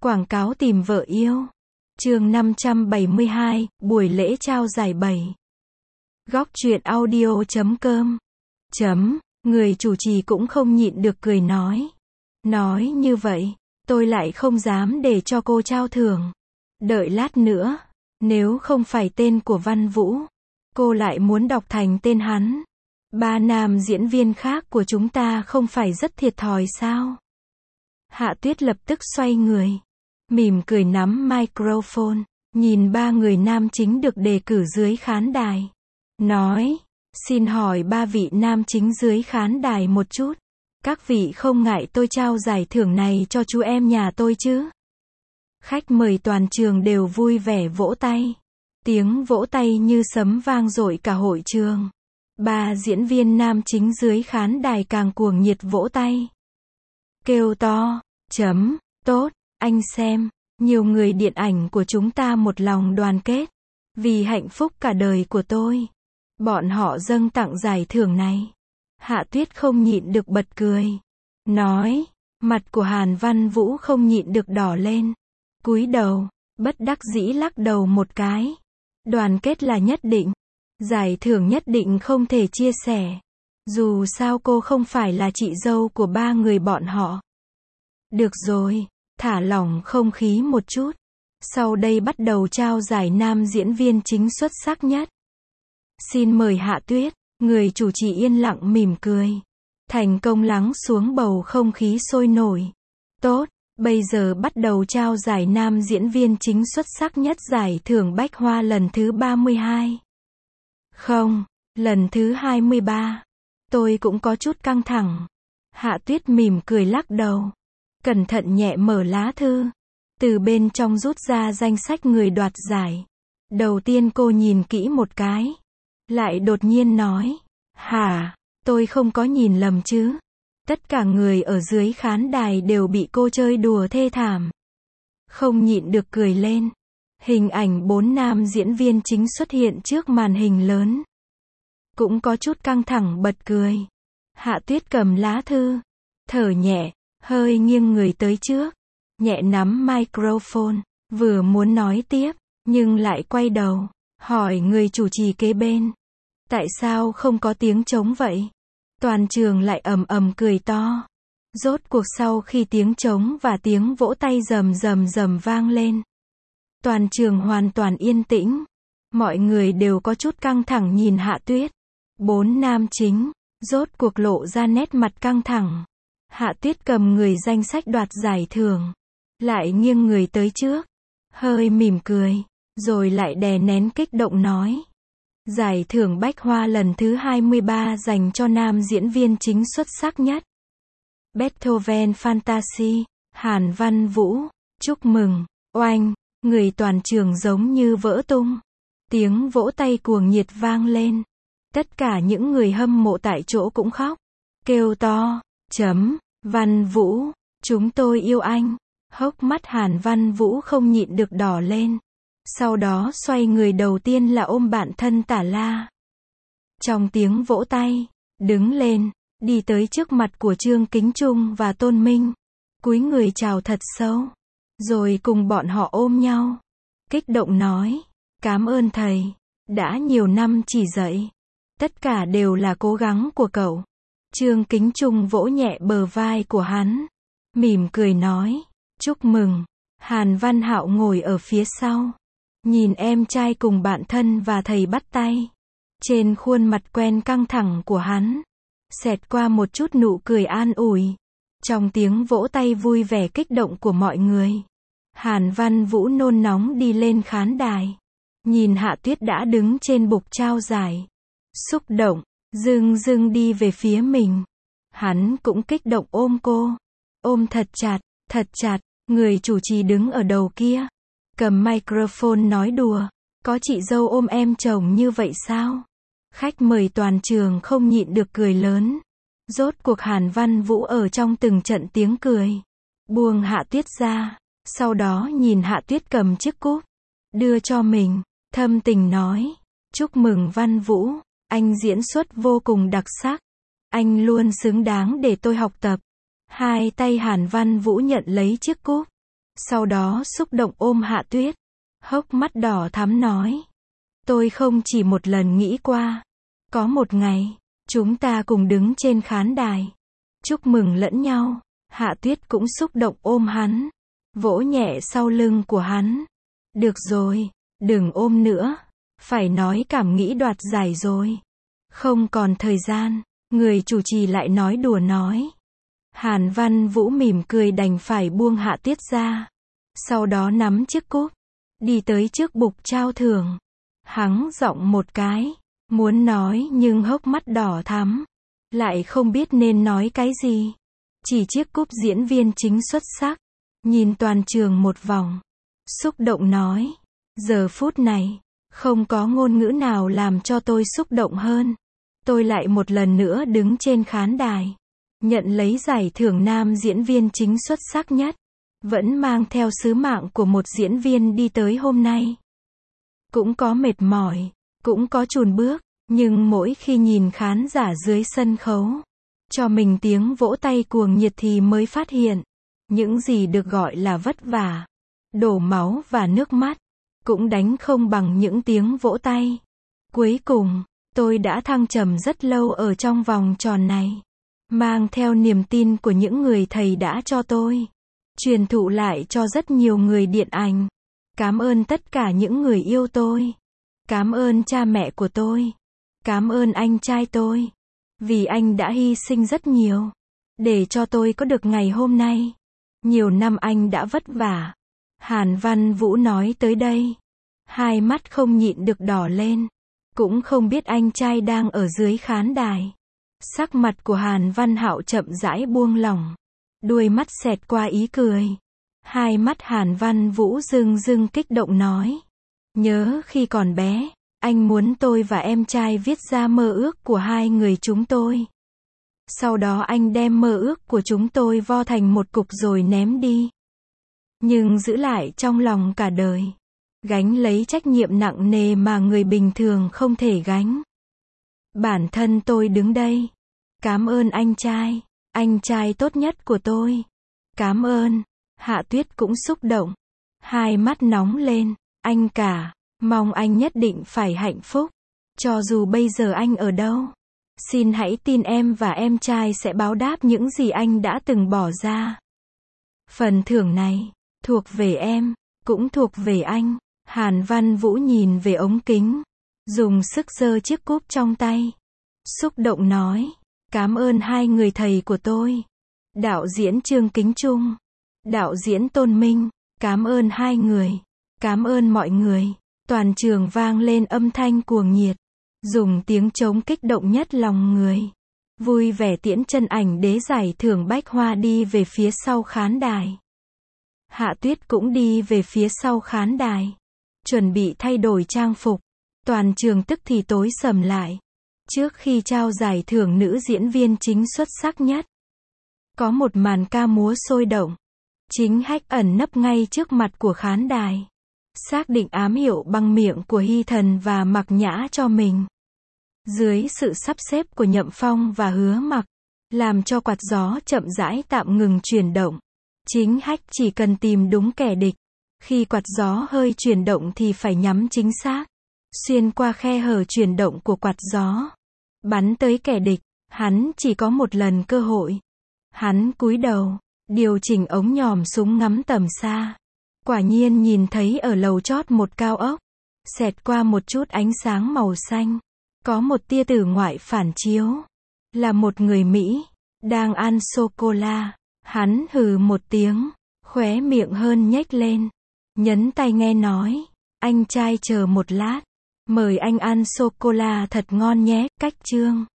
Quảng cáo tìm vợ yêu. Chương 572, buổi lễ trao giải 7. Góc truyện audio.com. Người chủ trì cũng không nhịn được cười nói. Nói như vậy, tôi lại không dám để cho cô trao thưởng. Đợi lát nữa, nếu không phải tên của Văn Vũ, cô lại muốn đọc thành tên hắn. Ba nam diễn viên khác của chúng ta không phải rất thiệt thòi sao? Hạ Tuyết lập tức xoay người, mỉm cười nắm microphone, nhìn ba người nam chính được đề cử dưới khán đài. Nói, xin hỏi ba vị nam chính dưới khán đài một chút. Các vị không ngại tôi trao giải thưởng này cho chú em nhà tôi chứ? Khách mời toàn trường đều vui vẻ vỗ tay. Tiếng vỗ tay như sấm vang dội cả hội trường. Ba diễn viên nam chính dưới khán đài càng cuồng nhiệt vỗ tay. Kêu to, tốt, anh xem, nhiều người điện ảnh của chúng ta một lòng đoàn kết. Vì hạnh phúc cả đời của tôi. Bọn họ dâng tặng giải thưởng này. Hạ Tuyết không nhịn được bật cười. Nói, mặt của Hàn Văn Vũ không nhịn được đỏ lên. Cúi đầu, bất đắc dĩ lắc đầu một cái. Đoàn kết là nhất định. Giải thưởng nhất định không thể chia sẻ. Dù sao cô không phải là chị dâu của ba người bọn họ. Được rồi, thả lỏng không khí một chút. Sau đây bắt đầu trao giải nam diễn viên chính xuất sắc nhất. Xin mời Hạ Tuyết. Người chủ trì yên lặng mỉm cười. Thành công lắng xuống bầu không khí sôi nổi. Tốt, bây giờ bắt đầu trao giải nam diễn viên chính xuất sắc nhất giải thưởng Bách Hoa lần thứ 32. Không, lần thứ 23. Tôi cũng có chút căng thẳng. Hạ Tuyết mỉm cười lắc đầu. Cẩn thận nhẹ mở lá thư. Từ bên trong rút ra danh sách người đoạt giải. Đầu tiên cô nhìn kỹ một cái. Lại đột nhiên nói. Hả, tôi không có nhìn lầm chứ? Tất cả người ở dưới khán đài đều bị cô chơi đùa thê thảm. Không nhịn được cười lên. Hình ảnh 4 nam diễn viên chính xuất hiện trước màn hình lớn. Cũng có chút căng thẳng bật cười. Hạ Tuyết cầm lá thư. Thở nhẹ, hơi nghiêng người tới trước. Nhẹ nắm microphone. Vừa muốn nói tiếp, nhưng lại quay đầu. Hỏi người chủ trì kế bên. Tại sao không có tiếng trống vậy? Toàn trường lại ầm ầm cười to. Rốt cuộc sau khi tiếng trống và tiếng vỗ tay rầm rầm rầm vang lên. Toàn trường hoàn toàn yên tĩnh. Mọi người đều có chút căng thẳng nhìn Hạ Tuyết. 4 nam chính, rốt cuộc lộ ra nét mặt căng thẳng. Hạ Tuyết cầm người danh sách đoạt giải thưởng. Lại nghiêng người tới trước. Hơi mỉm cười. Rồi lại đè nén kích động nói. Giải thưởng Bách Hoa lần thứ 23 dành cho nam diễn viên chính xuất sắc nhất. Beethoven Fantasy, Hàn Văn Vũ. Chúc mừng, oanh, người toàn trường giống như vỡ tung. Tiếng vỗ tay cuồng nhiệt vang lên. Tất cả những người hâm mộ tại chỗ cũng khóc. Kêu to, Văn Vũ, chúng tôi yêu anh. Hốc mắt Hàn Văn Vũ không nhịn được đỏ lên. Sau đó xoay người đầu tiên là ôm bạn thân Tả La. Trong tiếng vỗ tay, đứng lên, đi tới trước mặt của Trương Kính Trung và Tôn Minh. Cúi người chào thật sâu. Rồi cùng bọn họ ôm nhau. Kích động nói, cảm ơn thầy, đã nhiều năm chỉ dạy. Tất cả đều là cố gắng của cậu. Trương Kính Trung vỗ nhẹ bờ vai của hắn. Mỉm cười nói, chúc mừng. Hàn Văn Hạo ngồi ở phía sau. Nhìn em trai cùng bạn thân và thầy bắt tay. Trên khuôn mặt quen căng thẳng của hắn, xẹt qua một chút nụ cười an ủi. Trong tiếng vỗ tay vui vẻ kích động của mọi người, Hàn Văn Vũ nôn nóng đi lên khán đài. Nhìn Hạ Tuyết đã đứng trên bục trao giải. Xúc động, dưng đi về phía mình. Hắn cũng kích động ôm cô. Ôm thật chặt, người chủ trì đứng ở đầu kia. Cầm microphone nói đùa, có chị dâu ôm em chồng như vậy sao? Khách mời toàn trường không nhịn được cười lớn. Rốt cuộc Hàn Văn Vũ ở trong từng trận tiếng cười. Buông Hạ Tuyết ra, sau đó nhìn Hạ Tuyết cầm chiếc cúp, đưa cho mình, thâm tình nói, chúc mừng Văn Vũ, anh diễn xuất vô cùng đặc sắc. Anh luôn xứng đáng để tôi học tập. Hai tay Hàn Văn Vũ nhận lấy chiếc cúp. Sau đó xúc động ôm Hạ Tuyết, hốc mắt đỏ thắm nói. Tôi không chỉ một lần nghĩ qua. Có một ngày, chúng ta cùng đứng trên khán đài. Chúc mừng lẫn nhau. Hạ Tuyết cũng xúc động ôm hắn. Vỗ nhẹ sau lưng của hắn. Được rồi, đừng ôm nữa. Phải nói cảm nghĩ đoạt giải rồi. Không còn thời gian. Người chủ trì lại nói đùa nói. Hàn Văn Vũ mỉm cười đành phải buông Hạ Tuyết ra. Sau đó nắm chiếc cúp. Đi tới trước bục trao thưởng. Hắng giọng một cái. Muốn nói nhưng hốc mắt đỏ thắm. Lại không biết nên nói cái gì. Chỉ chiếc cúp diễn viên chính xuất sắc. Nhìn toàn trường một vòng. Xúc động nói. Giờ phút này, không có ngôn ngữ nào làm cho tôi xúc động hơn. Tôi lại một lần nữa đứng trên khán đài. Nhận lấy giải thưởng nam diễn viên chính xuất sắc nhất. Vẫn mang theo sứ mạng của một diễn viên đi tới hôm nay. Cũng có mệt mỏi, cũng có chùn bước. Nhưng mỗi khi nhìn khán giả dưới sân khấu, cho mình tiếng vỗ tay cuồng nhiệt thì mới phát hiện. Những gì được gọi là vất vả, đổ máu và nước mắt, cũng đánh không bằng những tiếng vỗ tay. Cuối cùng, tôi đã thăng trầm rất lâu ở trong vòng tròn này. Mang theo niềm tin của những người thầy đã cho tôi. Truyền thụ lại cho rất nhiều người điện ảnh. Cảm ơn tất cả những người yêu tôi. Cảm ơn cha mẹ của tôi. Cảm ơn anh trai tôi. Vì anh đã hy sinh rất nhiều. Để cho tôi có được ngày hôm nay. Nhiều năm anh đã vất vả. Hàn Văn Vũ nói tới đây. Hai mắt không nhịn được đỏ lên. Cũng không biết anh trai đang ở dưới khán đài. Sắc mặt của Hàn Văn Hạo chậm rãi buông lỏng. Đuôi mắt xẹt qua ý cười. Hai mắt Hàn Văn Vũ rưng rưng kích động nói. Nhớ khi còn bé, anh muốn tôi và em trai viết ra mơ ước của hai người chúng tôi. Sau đó anh đem mơ ước của chúng tôi vo thành một cục rồi ném đi. Nhưng giữ lại trong lòng cả đời. Gánh lấy trách nhiệm nặng nề mà người bình thường không thể gánh. Bản thân tôi đứng đây. Cảm ơn anh trai tốt nhất của tôi. Cảm ơn. Hạ Tuyết cũng xúc động. Hai mắt nóng lên. Anh cả, mong anh nhất định phải hạnh phúc. Cho dù bây giờ anh ở đâu. Xin hãy tin em và em trai sẽ báo đáp những gì anh đã từng bỏ ra. Phần thưởng này, thuộc về em, cũng thuộc về anh. Hàn Văn Vũ nhìn về ống kính. Dùng sức giơ chiếc cúp trong tay. Xúc động nói. Cảm ơn hai người thầy của tôi. Đạo diễn Trương Kính Trung. Đạo diễn Tôn Minh. Cảm ơn hai người. Cảm ơn mọi người. Toàn trường vang lên âm thanh cuồng nhiệt. Dùng tiếng trống kích động nhất lòng người. Vui vẻ tiễn chân ảnh đế giải thưởng Bách Hoa đi về phía sau khán đài. Hạ Tuyết cũng đi về phía sau khán đài. Chuẩn bị thay đổi trang phục. Toàn trường tức thì tối sầm lại. Trước khi trao giải thưởng nữ diễn viên chính xuất sắc nhất. Có một màn ca múa sôi động. Chính Hách ẩn nấp ngay trước mặt của khán đài. Xác định ám hiệu bằng miệng của Hy Thần và Mặc Nhã cho mình. Dưới sự sắp xếp của Nhậm Phong và Hứa Mặc. Làm cho quạt gió chậm rãi tạm ngừng chuyển động. Chính Hách chỉ cần tìm đúng kẻ địch. Khi quạt gió hơi chuyển động thì phải nhắm chính xác. Xuyên qua khe hở chuyển động của quạt gió. Bắn tới kẻ địch. Hắn chỉ có một lần cơ hội. Hắn cúi đầu. Điều chỉnh ống nhòm súng ngắm tầm xa. Quả nhiên nhìn thấy ở lầu chót một cao ốc. Xẹt qua một chút ánh sáng màu xanh. Có một tia tử ngoại phản chiếu. Là một người Mỹ. Đang ăn sô-cô-la. Hắn hừ một tiếng. Khóe miệng hơn nhếch lên. Nhấn tay nghe nói. Anh trai chờ một lát. Mời anh ăn sô-cô-la thật ngon nhé. Cách chương